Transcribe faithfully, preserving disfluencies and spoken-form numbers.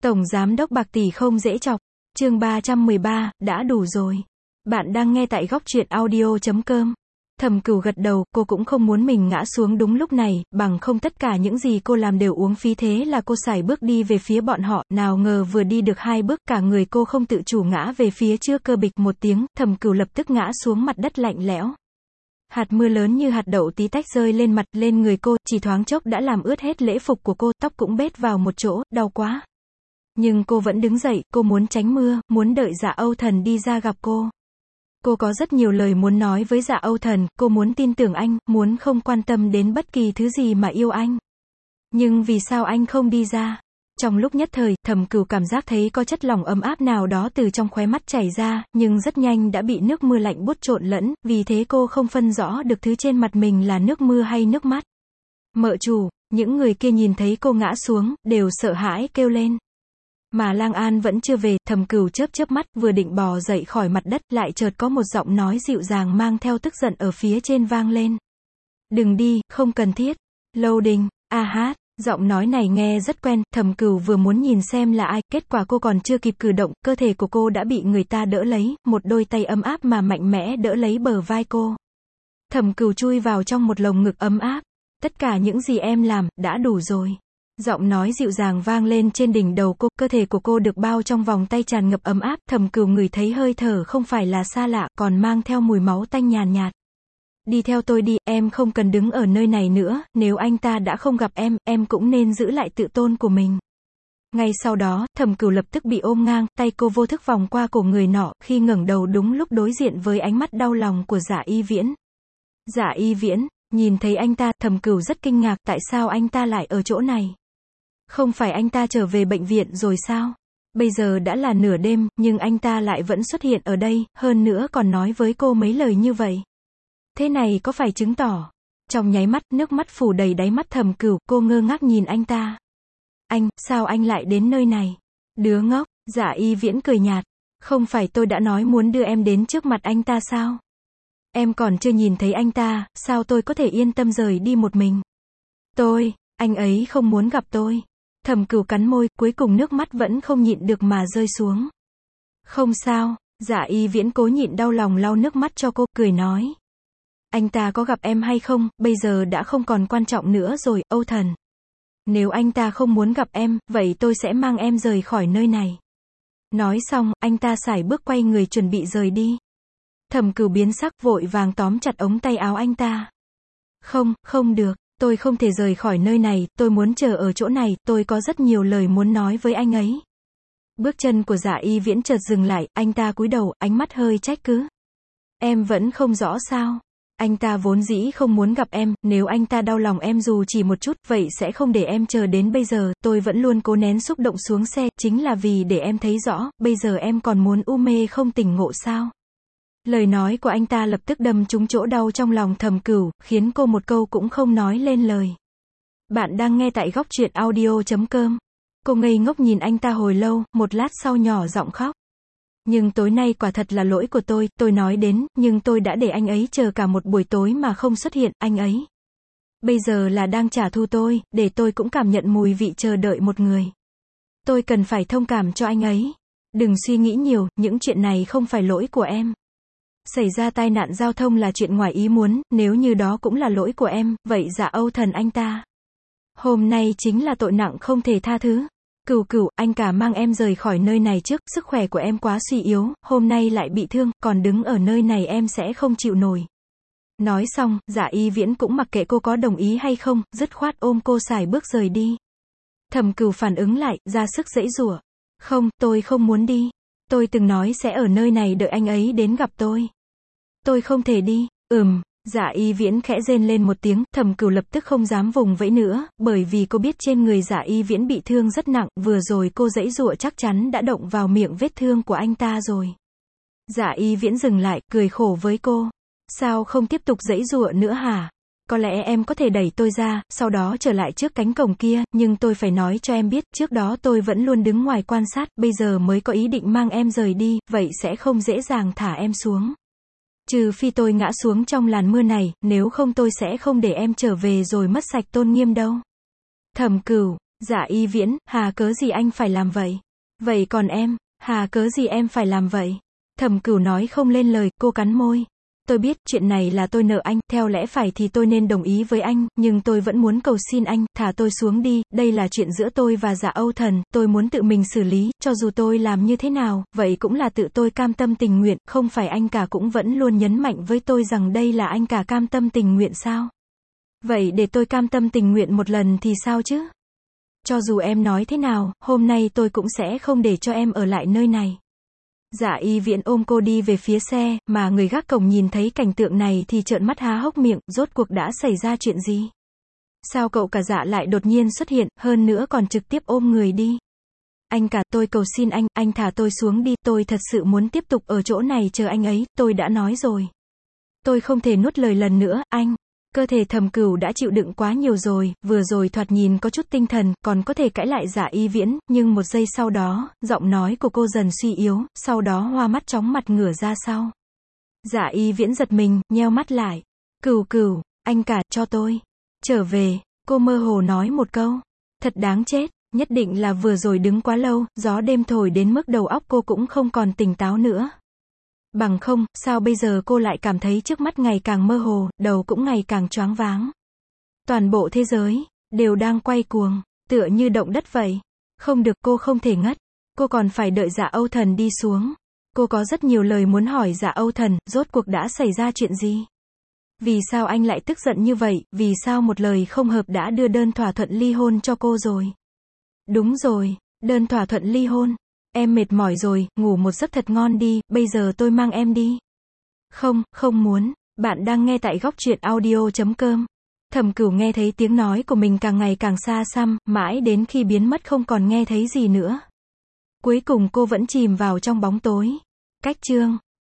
Tổng giám đốc bạc tỷ không dễ chọc. Chương ba trăm mười ba, đã đủ rồi. Bạn đang nghe tại góc truyện audio chấm com. Thẩm Cửu gật đầu, cô cũng không muốn mình ngã xuống đúng lúc này, bằng không tất cả những gì cô làm đều uống phí, thế là cô sải bước đi về phía bọn họ, nào ngờ vừa đi được hai bước, cả người cô không tự chủ ngã về phía trước, cơ bịch một tiếng, Thẩm Cửu lập tức ngã xuống mặt đất lạnh lẽo. Hạt mưa lớn như hạt đậu tí tách rơi lên mặt, lên người cô, chỉ thoáng chốc đã làm ướt hết lễ phục của cô, tóc cũng bết vào một chỗ, đau quá. Nhưng cô vẫn đứng dậy, cô muốn tránh mưa, muốn đợi Dạ Âu Thần đi ra gặp cô. Cô có rất nhiều lời muốn nói với Dạ Âu Thần, cô muốn tin tưởng anh, muốn không quan tâm đến bất kỳ thứ gì mà yêu anh. Nhưng vì sao anh không đi ra? Trong lúc nhất thời, Thẩm Cửu cảm giác thấy có chất lỏng ấm áp nào đó từ trong khóe mắt chảy ra, nhưng rất nhanh đã bị nước mưa lạnh buốt trộn lẫn, vì thế cô không phân rõ được thứ trên mặt mình là nước mưa hay nước mắt. Mợ chủ, những người kia nhìn thấy cô ngã xuống, đều sợ hãi kêu lên. Mà Lang An vẫn chưa về, Thẩm Cửu chớp chớp mắt, vừa định bò dậy khỏi mặt đất, lại chợt có một giọng nói dịu dàng mang theo tức giận ở phía trên vang lên. Đừng đi, không cần thiết. Lâu Đình, a hát, giọng nói này nghe rất quen, Thẩm Cửu vừa muốn nhìn xem là ai, kết quả cô còn chưa kịp cử động, cơ thể của cô đã bị người ta đỡ lấy, một đôi tay ấm áp mà mạnh mẽ đỡ lấy bờ vai cô. Thẩm Cửu chui vào trong một lồng ngực ấm áp. Tất cả những gì em làm, đã đủ rồi. Giọng nói dịu dàng vang lên trên đỉnh đầu cô, cơ thể của cô được bao trong vòng tay tràn ngập ấm áp, Thẩm Cửu ngửi thấy hơi thở không phải là xa lạ, còn mang theo mùi máu tanh nhàn nhạt. Đi theo tôi đi, em không cần đứng ở nơi này nữa, nếu anh ta đã không gặp em, em cũng nên giữ lại tự tôn của mình. Ngay sau đó, Thẩm Cửu lập tức bị ôm ngang, tay cô vô thức vòng qua cổ người nọ, khi ngẩng đầu đúng lúc đối diện với ánh mắt đau lòng của Dạ Y Viễn. Dạ Y Viễn, nhìn thấy anh ta, Thẩm Cửu rất kinh ngạc, tại sao anh ta lại ở chỗ này? Không phải anh ta trở về bệnh viện rồi sao? Bây giờ đã là nửa đêm, nhưng anh ta lại vẫn xuất hiện ở đây, hơn nữa còn nói với cô mấy lời như vậy. Thế này có phải chứng tỏ? Trong nháy mắt, nước mắt phủ đầy đáy mắt Thẩm Cửu, cô ngơ ngác nhìn anh ta. Anh, sao anh lại đến nơi này? Đứa ngốc, Dạ Y Viễn cười nhạt. Không phải tôi đã nói muốn đưa em đến trước mặt anh ta sao? Em còn chưa nhìn thấy anh ta, sao tôi có thể yên tâm rời đi một mình? Tôi, anh ấy không muốn gặp tôi. Thẩm Cửu cắn môi, cuối cùng nước mắt vẫn không nhịn được mà rơi xuống. Không sao, Dạ Y Viễn cố nhịn đau lòng lau nước mắt cho cô, cười nói. Anh ta có gặp em hay không, bây giờ đã không còn quan trọng nữa rồi, Âu Thần. Nếu anh ta không muốn gặp em, vậy tôi sẽ mang em rời khỏi nơi này. Nói xong, anh ta sải bước quay người chuẩn bị rời đi. Thẩm Cửu biến sắc, vội vàng tóm chặt ống tay áo anh ta. Không, không được. Tôi không thể rời khỏi nơi này, tôi muốn chờ ở chỗ này, tôi có rất nhiều lời muốn nói với anh ấy. Bước chân của Dạ Y Viễn chợt dừng lại, anh ta cúi đầu, ánh mắt hơi trách cứ. Em vẫn không rõ sao? Anh ta vốn dĩ không muốn gặp em, nếu anh ta đau lòng em dù chỉ một chút, vậy sẽ không để em chờ đến bây giờ, tôi vẫn luôn cố nén xúc động xuống xe, chính là vì để em thấy rõ, bây giờ em còn muốn u mê không tỉnh ngộ sao? Lời nói của anh ta lập tức đâm trúng chỗ đau trong lòng Thẩm Cửu, khiến cô một câu cũng không nói lên lời. Bạn đang nghe tại góc truyện audio chấm com. Cô ngây ngốc nhìn anh ta hồi lâu, một lát sau nhỏ giọng khóc. Nhưng tối nay quả thật là lỗi của tôi, tôi nói đến, nhưng tôi đã để anh ấy chờ cả một buổi tối mà không xuất hiện, anh ấy. Bây giờ là đang trả thù tôi, để tôi cũng cảm nhận mùi vị chờ đợi một người. Tôi cần phải thông cảm cho anh ấy. Đừng suy nghĩ nhiều, những chuyện này không phải lỗi của em. Xảy ra tai nạn giao thông là chuyện ngoài ý muốn, nếu như đó cũng là lỗi của em, vậy Dạ Âu Thần anh ta. Hôm nay chính là tội nặng không thể tha thứ. Cửu Cửu, anh cả mang em rời khỏi nơi này trước, sức khỏe của em quá suy yếu, hôm nay lại bị thương, còn đứng ở nơi này em sẽ không chịu nổi. Nói xong, Dạ Y Viễn cũng mặc kệ cô có đồng ý hay không, dứt khoát ôm cô sải bước rời đi. Thẩm Cửu phản ứng lại, ra sức giãy giụa. Không, tôi không muốn đi. Tôi từng nói sẽ ở nơi này đợi anh ấy đến gặp tôi. Tôi không thể đi. Ừm, Dạ Y Viễn khẽ rên lên một tiếng, Thẩm Cửu lập tức không dám vùng vẫy nữa, bởi vì cô biết trên người Dạ Y Viễn bị thương rất nặng, vừa rồi cô giãy giụa chắc chắn đã động vào miệng vết thương của anh ta rồi. Dạ Y Viễn dừng lại, cười khổ với cô. Sao không tiếp tục giãy giụa nữa hả? Có lẽ em có thể đẩy tôi ra, sau đó trở lại trước cánh cổng kia, nhưng tôi phải nói cho em biết, trước đó tôi vẫn luôn đứng ngoài quan sát, bây giờ mới có ý định mang em rời đi, vậy sẽ không dễ dàng thả em xuống. Trừ phi tôi ngã xuống trong làn mưa này, nếu không tôi sẽ không để em trở về rồi mất sạch tôn nghiêm đâu. Thẩm Cửu, Dạ Y Viễn, hà cớ gì anh phải làm vậy? Vậy còn em, hà cớ gì em phải làm vậy? Thẩm Cửu nói không lên lời, cô cắn môi. Tôi biết, chuyện này là tôi nợ anh, theo lẽ phải thì tôi nên đồng ý với anh, nhưng tôi vẫn muốn cầu xin anh, thả tôi xuống đi, đây là chuyện giữa tôi và Dạ Âu Thần, tôi muốn tự mình xử lý, cho dù tôi làm như thế nào, vậy cũng là tự tôi cam tâm tình nguyện, không phải anh cả cũng vẫn luôn nhấn mạnh với tôi rằng đây là anh cả cam tâm tình nguyện sao? Vậy để tôi cam tâm tình nguyện một lần thì sao chứ? Cho dù em nói thế nào, hôm nay tôi cũng sẽ không để cho em ở lại nơi này. Dạ Y Viễn ôm cô đi về phía xe, mà người gác cổng nhìn thấy cảnh tượng này thì trợn mắt há hốc miệng, rốt cuộc đã xảy ra chuyện gì? Sao cậu cả Dạ lại đột nhiên xuất hiện, hơn nữa còn trực tiếp ôm người đi? Anh cả, tôi cầu xin anh, anh thả tôi xuống đi, tôi thật sự muốn tiếp tục ở chỗ này chờ anh ấy, tôi đã nói rồi. Tôi không thể nuốt lời lần nữa, anh. Cơ thể Thẩm Cửu đã chịu đựng quá nhiều rồi, vừa rồi thoạt nhìn có chút tinh thần, còn có thể cãi lại Dạ Y Viễn, nhưng một giây sau đó, giọng nói của cô dần suy yếu, sau đó hoa mắt chóng mặt ngửa ra sau. Dạ Y Viễn giật mình, nheo mắt lại. Cửu Cửu, anh cả, cho tôi trở về, cô mơ hồ nói một câu. Thật đáng chết, nhất định là vừa rồi đứng quá lâu, gió đêm thổi đến mức đầu óc cô cũng không còn tỉnh táo nữa. Bằng không, sao bây giờ cô lại cảm thấy trước mắt ngày càng mơ hồ, đầu cũng ngày càng choáng váng. Toàn bộ thế giới, đều đang quay cuồng, tựa như động đất vậy. Không được, cô không thể ngất. Cô còn phải đợi Dạ Âu Thần đi xuống. Cô có rất nhiều lời muốn hỏi Dạ Âu Thần, rốt cuộc đã xảy ra chuyện gì? Vì sao anh lại tức giận như vậy, vì sao một lời không hợp đã đưa đơn thỏa thuận ly hôn cho cô rồi? Đúng rồi, đơn thỏa thuận ly hôn. Em mệt mỏi rồi, ngủ một giấc thật ngon đi, bây giờ tôi mang em đi. Không, không muốn, bạn đang nghe tại góc truyện audio chấm com. Thẩm Cửu nghe thấy tiếng nói của mình càng ngày càng xa xăm, mãi đến khi biến mất không còn nghe thấy gì nữa. Cuối cùng cô vẫn chìm vào trong bóng tối. Cách chương